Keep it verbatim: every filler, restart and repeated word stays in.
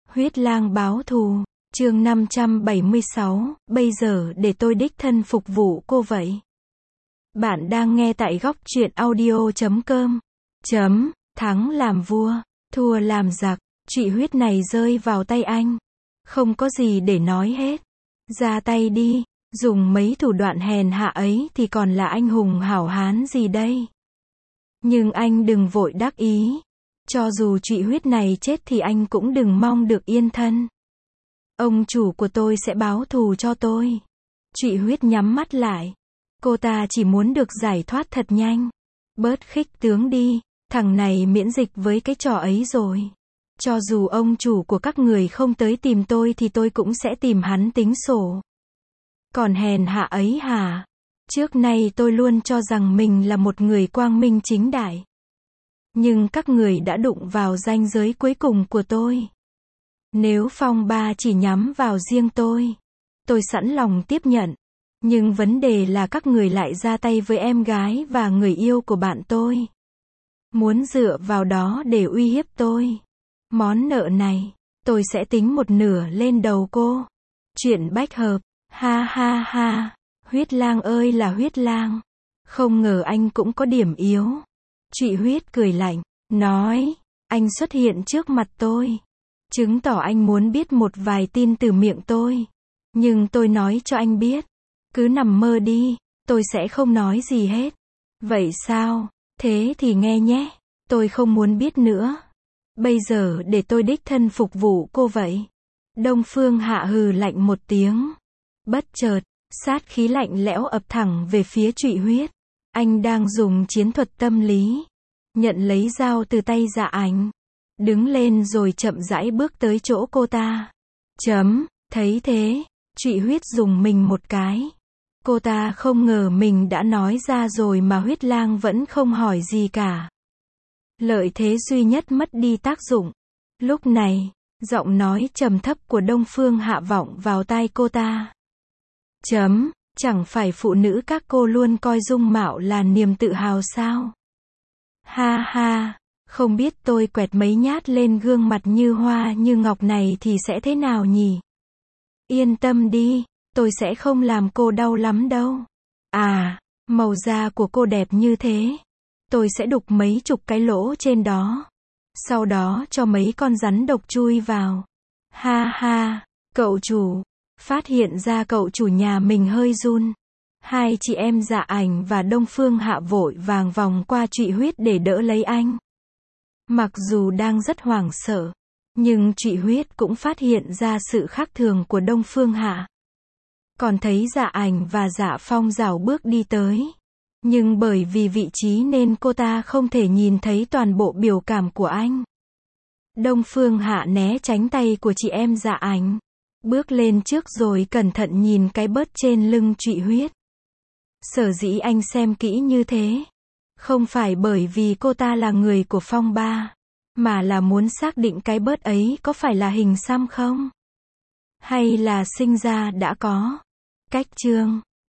Huyết lang báo thù, chương năm trăm bảy mươi sáu, bây giờ để tôi đích thân phục vụ cô vậy. Bạn đang nghe tại góc truyện audio chấm com. Chấm, thắng làm vua, thua làm giặc, trụy huyết này rơi vào tay anh. Không có gì để nói hết. Ra tay đi, dùng mấy thủ đoạn hèn hạ ấy thì còn là anh hùng hảo hán gì đây. Nhưng anh đừng vội đắc ý. Cho dù trụy huyết này chết thì anh cũng đừng mong được yên thân. Ông chủ của tôi sẽ báo thù cho tôi. Trụy huyết nhắm mắt lại. Cô ta chỉ muốn được giải thoát thật nhanh. Bớt khích tướng đi, thằng này miễn dịch với cái trò ấy rồi. Cho dù ông chủ của các người không tới tìm tôi thì tôi cũng sẽ tìm hắn tính sổ. Còn hèn hạ ấy hả? Trước nay tôi luôn cho rằng mình là một người quang minh chính đại. Nhưng các người đã đụng vào ranh giới cuối cùng của tôi. Nếu phong ba chỉ nhắm vào riêng tôi, tôi sẵn lòng tiếp nhận. Nhưng vấn đề là các người lại ra tay với em gái và người yêu của bạn tôi. Muốn dựa vào đó để uy hiếp tôi. Món nợ này, tôi sẽ tính một nửa lên đầu cô. Chuyện bách hợp, ha ha ha. Huyết lang ơi là huyết lang. Không ngờ anh cũng có điểm yếu. Trụy huyết cười lạnh, nói, anh xuất hiện trước mặt tôi. Chứng tỏ anh muốn biết một vài tin từ miệng tôi. Nhưng tôi nói cho anh biết. Cứ nằm mơ đi, tôi sẽ không nói gì hết. Vậy sao? Thế thì nghe nhé. Tôi không muốn biết nữa. Bây giờ để tôi đích thân phục vụ cô vậy. Đông Phương Hạ hừ lạnh một tiếng. Bất chợt, sát khí lạnh lẽo ập thẳng về phía trụy huyết. Anh đang dùng chiến thuật tâm lý. Nhận lấy dao từ tay Dạ Ảnh. Đứng lên rồi chậm rãi bước tới chỗ cô ta. Chấm, thấy thế, trụy huyết dùng mình một cái. Cô ta không ngờ mình đã nói ra rồi mà huyết lang vẫn không hỏi gì cả. Lợi thế duy nhất mất đi tác dụng. Lúc này, giọng nói trầm thấp của Đông Phương Hạ vọng vào tai cô ta. Chấm, chẳng phải phụ nữ các cô luôn coi dung mạo là niềm tự hào sao? Ha ha, không biết tôi quẹt mấy nhát lên gương mặt như hoa như ngọc này thì sẽ thế nào nhỉ? Yên tâm đi, tôi sẽ không làm cô đau lắm đâu. À, màu da của cô đẹp như thế. Tôi sẽ đục mấy chục cái lỗ trên đó. Sau đó cho mấy con rắn độc chui vào. Ha ha, cậu chủ. Phát hiện ra cậu chủ nhà mình hơi run. Hai chị em Dạ Ảnh và Đông Phương Hạ vội vàng vòng qua trụy huyết để đỡ lấy anh. Mặc dù đang rất hoảng sợ, nhưng trụy huyết cũng phát hiện ra sự khác thường của Đông Phương Hạ. Còn thấy Dạ Ảnh và Dạ Phong rảo bước đi tới. Nhưng bởi vì vị trí nên cô ta không thể nhìn thấy toàn bộ biểu cảm của anh. Đông Phương Hạ né tránh tay của chị em Dạ Ảnh. Bước lên trước rồi cẩn thận nhìn cái bớt trên lưng trụy huyết. Sở dĩ anh xem kỹ như thế. Không phải bởi vì cô ta là người của phong ba. Mà là muốn xác định cái bớt ấy có phải là hình xăm không? Hay là sinh ra đã có. Cách chương